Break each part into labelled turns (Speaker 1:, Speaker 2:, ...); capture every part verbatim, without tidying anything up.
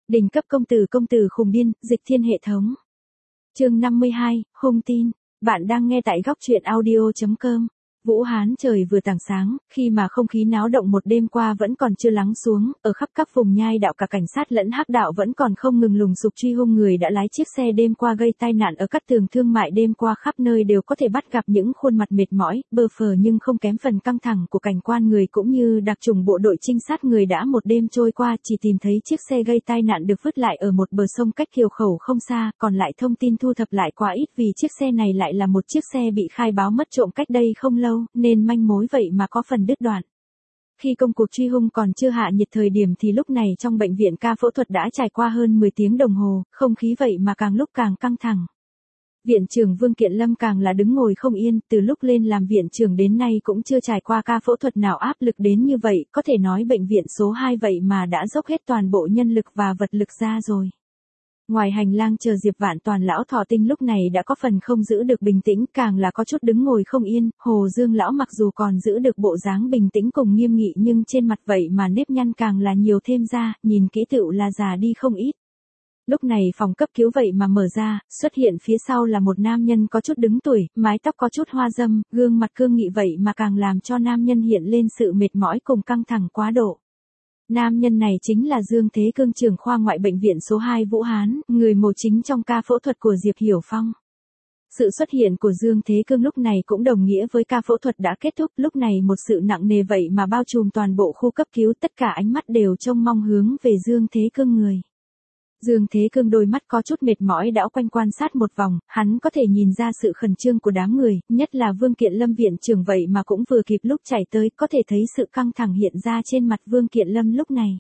Speaker 1: Đỉnh cấp công tử công tử khùng điên, dịch thiên hệ thống. Chương năm mươi hai, hung tin. Bạn đang nghe tại góc truyện audio chấm com. Vũ Hán trời vừa tảng sáng, khi mà không khí náo động một đêm qua vẫn còn chưa lắng xuống, ở khắp các vùng nhai đạo cả cảnh sát lẫn hắc đạo vẫn còn không ngừng lùng sục truy hung người đã lái chiếc xe đêm qua gây tai nạn ở các tường thương mại đêm qua khắp nơi đều có thể bắt gặp những khuôn mặt mệt mỏi, bơ phờ nhưng không kém phần căng thẳng của cảnh quan người cũng như đặc trùng bộ đội trinh sát người đã một đêm trôi qua chỉ tìm thấy chiếc xe gây tai nạn được vứt lại ở một bờ sông cách Kiều Khẩu không xa, còn lại thông tin thu thập lại quá ít vì chiếc xe này lại là một chiếc xe bị khai báo mất trộm cách đây không lâu, nên manh mối vậy mà có phần đứt đoạn. Khi công cuộc truy hung còn chưa hạ nhiệt thời điểm thì lúc này trong bệnh viện ca phẫu thuật đã trải qua hơn mười tiếng đồng hồ, không khí vậy mà càng lúc càng căng thẳng. Viện trưởng Vương Kiện Lâm càng là đứng ngồi không yên, từ lúc lên làm viện trưởng đến nay cũng chưa trải qua ca phẫu thuật nào áp lực đến như vậy, có thể nói bệnh viện số hai vậy mà đã dốc hết toàn bộ nhân lực và vật lực ra rồi. Ngoài hành lang chờ Diệp Vạn Toàn lão thọ tinh lúc này đã có phần không giữ được bình tĩnh, càng là có chút đứng ngồi không yên, Hồ Dương lão mặc dù còn giữ được bộ dáng bình tĩnh cùng nghiêm nghị nhưng trên mặt vậy mà nếp nhăn càng là nhiều thêm ra, nhìn kỹ tựu là già đi không ít. Lúc này phòng cấp cứu vậy mà mở ra, xuất hiện phía sau là một nam nhân có chút đứng tuổi, mái tóc có chút hoa râm, gương mặt cương nghị vậy mà càng làm cho nam nhân hiện lên sự mệt mỏi cùng căng thẳng quá độ. Nam nhân này chính là Dương Thế Cương trưởng khoa ngoại bệnh viện số hai Vũ Hán, người mổ chính trong ca phẫu thuật của Diệp Hiểu Phong. Sự xuất hiện của Dương Thế Cương lúc này cũng đồng nghĩa với ca phẫu thuật đã kết thúc, lúc này một sự nặng nề vậy mà bao trùm toàn bộ khu cấp cứu, tất cả ánh mắt đều trông mong hướng về Dương Thế Cương người. Dương Thế Cương đôi mắt có chút mệt mỏi đảo quanh quan sát một vòng, hắn có thể nhìn ra sự khẩn trương của đám người, nhất là Vương Kiện Lâm viện trưởng vậy mà cũng vừa kịp lúc chạy tới, có thể thấy sự căng thẳng hiện ra trên mặt Vương Kiện Lâm lúc này.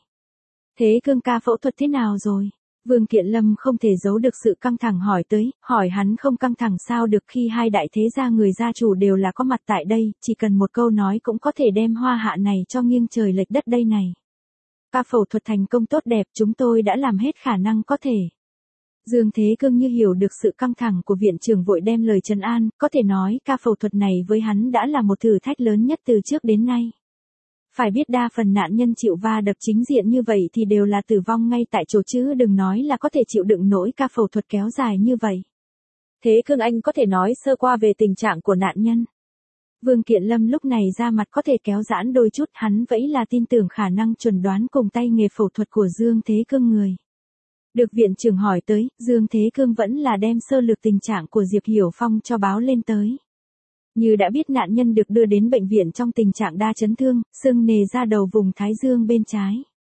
Speaker 1: Thế Cương ca phẫu thuật thế nào rồi? Vương Kiện Lâm không thể giấu được sự căng thẳng hỏi tới, hỏi hắn không căng thẳng sao được khi hai đại thế gia người gia chủ đều là có mặt tại đây, chỉ cần một câu nói cũng có thể đem hoa hạ này cho nghiêng trời lệch đất đây này. Ca phẫu thuật thành công tốt đẹp, chúng tôi đã làm hết khả năng có thể. Dương Thế Cương như hiểu được sự căng thẳng của viện trưởng vội đem lời trấn an, có thể nói ca phẫu thuật này với hắn đã là một thử thách lớn nhất từ trước đến nay. Phải biết đa phần nạn nhân chịu va đập chính diện như vậy thì đều là tử vong ngay tại chỗ chứ đừng nói là có thể chịu đựng nổi ca phẫu thuật kéo dài như vậy. Thế Cương anh có thể nói sơ qua về tình trạng của nạn nhân. Vương Kiện Lâm lúc này ra mặt có thể kéo giãn đôi chút, hắn vẫy là tin tưởng khả năng chuẩn đoán cùng tay nghề phẫu thuật của Dương Thế Cương người. Được viện trưởng hỏi tới, Dương Thế Cương vẫn là đem sơ lược tình trạng của Diệp Hiểu Phong cho báo lên tới. Như đã biết nạn nhân được đưa đến bệnh viện trong tình trạng đa chấn thương, sưng nề ra đầu vùng thái dương bên trái.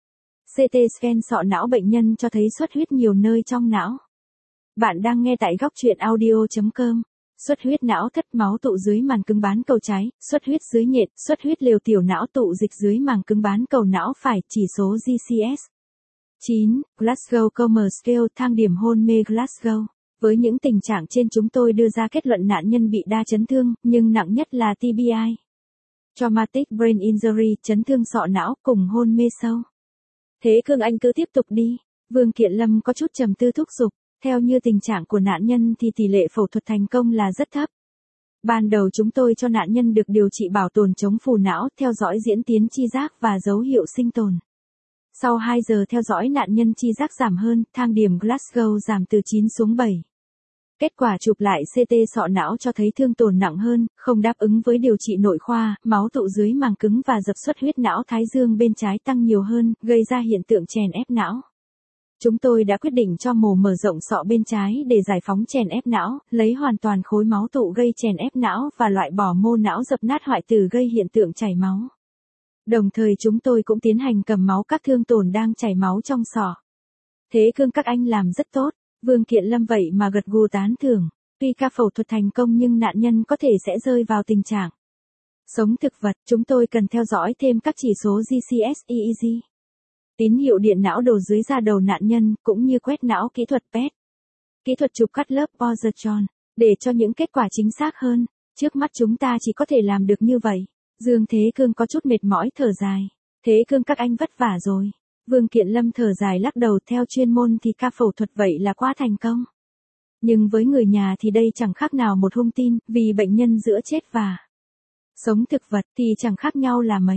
Speaker 1: xê tê scan sọ não bệnh nhân cho thấy xuất huyết nhiều nơi trong não. Bạn đang nghe tại góc truyện audio chấm com. Xuất huyết não thất máu tụ dưới màng cứng bán cầu trái, xuất huyết dưới nhện, xuất huyết liều tiểu não tụ dịch dưới màng cứng bán cầu não phải, chỉ số giê xê ét. chín. Glasgow Coma Scale thang điểm hôn mê Glasgow. Với những tình trạng trên chúng tôi đưa ra kết luận nạn nhân bị đa chấn thương, nhưng nặng nhất là tê bê i. Traumatic Brain Injury, chấn thương sọ não cùng hôn mê sâu. Thế Cương anh cứ tiếp tục đi. Vương Kiện Lâm có chút trầm tư thúc giục. Theo như tình trạng của nạn nhân thì tỷ lệ phẫu thuật thành công là rất thấp. Ban đầu chúng tôi cho nạn nhân được điều trị bảo tồn chống phù não, theo dõi diễn tiến chi giác và dấu hiệu sinh tồn. Sau hai giờ theo dõi nạn nhân chi giác giảm hơn, thang điểm Glasgow giảm từ chín xuống bảy. Kết quả chụp lại xê tê sọ não cho thấy thương tổn nặng hơn, không đáp ứng với điều trị nội khoa, máu tụ dưới màng cứng và dập xuất huyết não thái dương bên trái tăng nhiều hơn, gây ra hiện tượng chèn ép não. Chúng tôi đã quyết định cho mổ mở rộng sọ bên trái để giải phóng chèn ép não, lấy hoàn toàn khối máu tụ gây chèn ép não và loại bỏ mô não dập nát hoại tử gây hiện tượng chảy máu. Đồng thời chúng tôi cũng tiến hành cầm máu các thương tổn đang chảy máu trong sọ. Thế Cương các anh làm rất tốt, Vương Kiện Lâm vậy mà gật gù tán thưởng. Tuy ca phẫu thuật thành công nhưng nạn nhân có thể sẽ rơi vào tình trạng sống thực vật, chúng tôi cần theo dõi thêm các chỉ số giê xê ét, e e giê. Tín hiệu điện não đồ dưới da đầu nạn nhân, cũng như quét não kỹ thuật pê e tê. Kỹ thuật chụp cắt lớp positron, để cho những kết quả chính xác hơn. Trước mắt chúng ta chỉ có thể làm được như vậy. Dương Thế Cương có chút mệt mỏi thở dài. Thế Cương các anh vất vả rồi. Vương Kiện Lâm thở dài lắc đầu, theo chuyên môn thì ca phẫu thuật vậy là quá thành công. Nhưng với người nhà thì đây chẳng khác nào một hung tin, vì bệnh nhân giữa chết và sống thực vật thì chẳng khác nhau là mấy.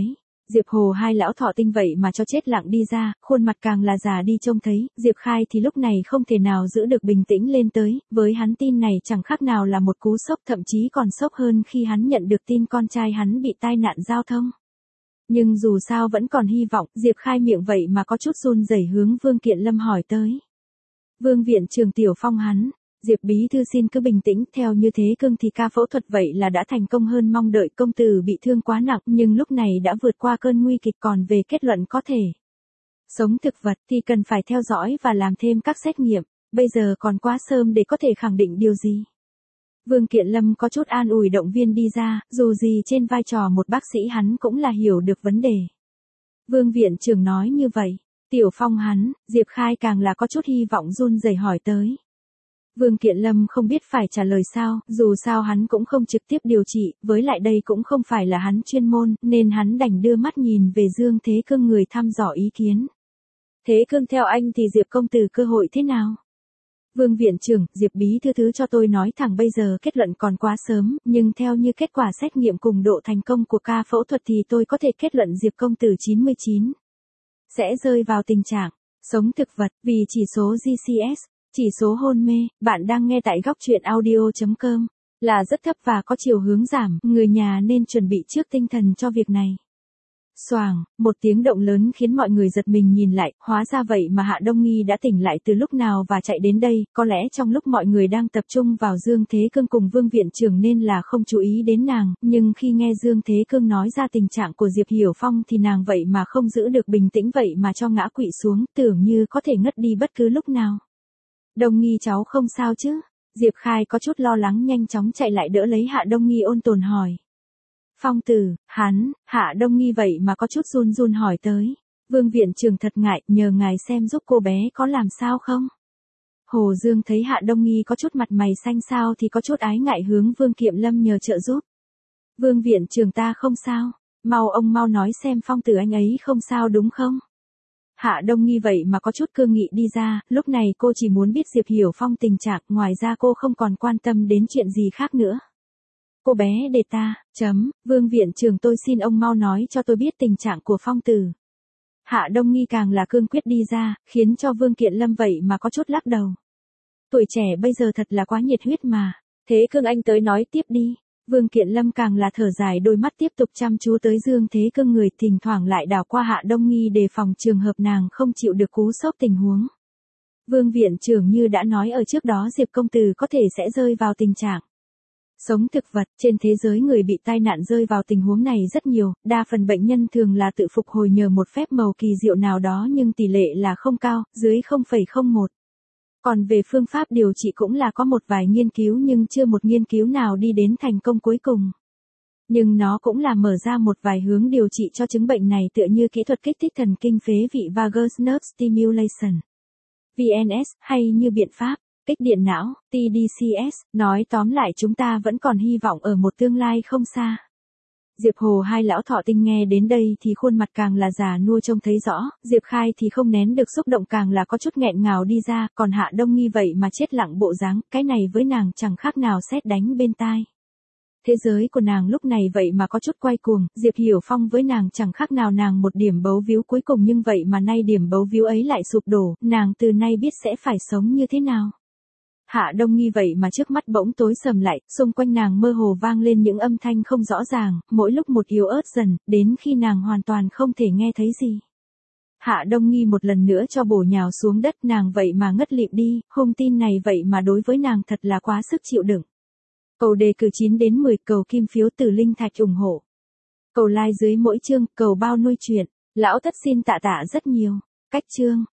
Speaker 1: Diệp Hồ hai lão thọ tinh vậy mà cho chết lặng đi ra, khuôn mặt càng là già đi trông thấy, Diệp Khai thì lúc này không thể nào giữ được bình tĩnh lên tới, với hắn tin này chẳng khác nào là một cú sốc, thậm chí còn sốc hơn khi hắn nhận được tin con trai hắn bị tai nạn giao thông. Nhưng dù sao vẫn còn hy vọng, Diệp Khai miệng vậy mà có chút run rẩy hướng Vương Kiện Lâm hỏi tới. Vương viện trưởng Tiểu Phong hắn, Diệp bí thư xin cứ bình tĩnh, theo như thế cương thì ca phẫu thuật vậy là đã thành công hơn mong đợi, công tử bị thương quá nặng nhưng lúc này đã vượt qua cơn nguy kịch, còn về kết luận có thể sống thực vật thì cần phải theo dõi và làm thêm các xét nghiệm, bây giờ còn quá sớm để có thể khẳng định điều gì. Vương Kiện Lâm có chút an ủi động viên đi ra, dù gì trên vai trò một bác sĩ hắn cũng là hiểu được vấn đề. Vương viện trưởng nói như vậy, Tiểu Phong hắn, Diệp Khai càng là có chút hy vọng run rẩy hỏi tới. Vương Kiện Lâm không biết phải trả lời sao, dù sao hắn cũng không trực tiếp điều trị, với lại đây cũng không phải là hắn chuyên môn, nên hắn đành đưa mắt nhìn về Dương Thế Cương người thăm dò ý kiến. Thế Cương theo anh thì Diệp công tử cơ hội thế nào? Vương viện trưởng, Diệp bí thư thứ cho tôi nói thẳng bây giờ kết luận còn quá sớm, nhưng theo như kết quả xét nghiệm cùng độ thành công của ca phẫu thuật thì tôi có thể kết luận Diệp công tử chín mươi chín sẽ rơi vào tình trạng sống thực vật, vì chỉ số giê xê ét, chỉ số hôn mê, bạn đang nghe tại góc truyện audio chấm com, là rất thấp và có chiều hướng giảm, người nhà nên chuẩn bị trước tinh thần cho việc này. Xoàng, một tiếng động lớn khiến mọi người giật mình nhìn lại, hóa ra vậy mà Hạ Đông Nghi đã tỉnh lại từ lúc nào và chạy đến đây, có lẽ trong lúc mọi người đang tập trung vào Dương Thế Cương cùng Vương viện trưởng nên là không chú ý đến nàng, nhưng khi nghe Dương Thế Cương nói ra tình trạng của Diệp Hiểu Phong thì nàng vậy mà không giữ được bình tĩnh vậy mà cho ngã quỵ xuống, tưởng như có thể ngất đi bất cứ lúc nào. Đông Nghi cháu không sao chứ? Diệp Khai có chút lo lắng nhanh chóng chạy lại đỡ lấy Hạ Đông Nghi ôn tồn hỏi. Phong tử, hắn, Hạ Đông Nghi vậy mà có chút run run hỏi tới. Vương viện trưởng thật ngại, nhờ ngài xem giúp cô bé có làm sao không? Hồ Dương thấy Hạ Đông Nghi có chút mặt mày xanh xao thì có chút ái ngại hướng Vương Kiệm Lâm nhờ trợ giúp. Vương viện trưởng ta không sao, mau ông mau nói xem Phong tử anh ấy không sao đúng không? Hạ Đông Nghi vậy mà có chút cương nghị đi ra, lúc này cô chỉ muốn biết Diệp Hiểu Phong tình trạng, ngoài ra cô không còn quan tâm đến chuyện gì khác nữa. Cô bé để ta, chấm, Vương viện trưởng tôi xin ông mau nói cho tôi biết tình trạng của Phong tử. Hạ Đông Nghi càng là cương quyết đi ra, khiến cho Vương Kiện Lâm vậy mà có chút lắc đầu. Tuổi trẻ bây giờ thật là quá nhiệt huyết mà, Thế Cương anh tới nói tiếp đi. Vương Kiện Lâm càng là thở dài, đôi mắt tiếp tục chăm chú tới Dương Thế Cương người, thỉnh thoảng lại đảo qua Hạ Đông Nghi đề phòng trường hợp nàng không chịu được cú sốc tình huống. Vương viện trưởng như đã nói ở trước đó, Diệp công tử có thể sẽ rơi vào tình trạng sống thực vật. Trên thế giới người bị tai nạn rơi vào tình huống này rất nhiều, đa phần bệnh nhân thường là tự phục hồi nhờ một phép màu kỳ diệu nào đó nhưng tỷ lệ là không cao, dưới không phẩy không một. Còn về phương pháp điều trị cũng là có một vài nghiên cứu nhưng chưa một nghiên cứu nào đi đến thành công cuối cùng. Nhưng nó cũng là mở ra một vài hướng điều trị cho chứng bệnh này, tựa như kỹ thuật kích thích thần kinh phế vị vagus nerve stimulation, vê en ét, hay như biện pháp kích điện não, tê đê xê ét, nói tóm lại chúng ta vẫn còn hy vọng ở một tương lai không xa. Diệp Hồ hai lão thọ tinh nghe đến đây thì khuôn mặt càng là già nua trông thấy rõ, Diệp Khai thì không nén được xúc động càng là có chút nghẹn ngào đi ra, còn Hạ Đông Nghi vậy mà chết lặng bộ dáng, cái này với nàng chẳng khác nào sét đánh bên tai. Thế giới của nàng lúc này vậy mà có chút quay cuồng, Diệp Hiểu Phong với nàng chẳng khác nào nàng một điểm bấu víu cuối cùng, nhưng vậy mà nay điểm bấu víu ấy lại sụp đổ, nàng từ nay biết sẽ phải sống như thế nào. Hạ Đông Nghi vậy mà trước mắt bỗng tối sầm lại, xung quanh nàng mơ hồ vang lên những âm thanh không rõ ràng, mỗi lúc một yếu ớt dần, đến khi nàng hoàn toàn không thể nghe thấy gì. Hạ Đông Nghi một lần nữa cho bổ nhào xuống đất, nàng vậy mà ngất lịm đi, hung tin này vậy mà đối với nàng thật là quá sức chịu đựng. Cầu đề cử chín đến mười, cầu kim phiếu từ linh thạch ủng hộ. Cầu like dưới mỗi chương, cầu bao nuôi chuyện. Lão thất xin tạ tạ rất nhiều. Cách chương.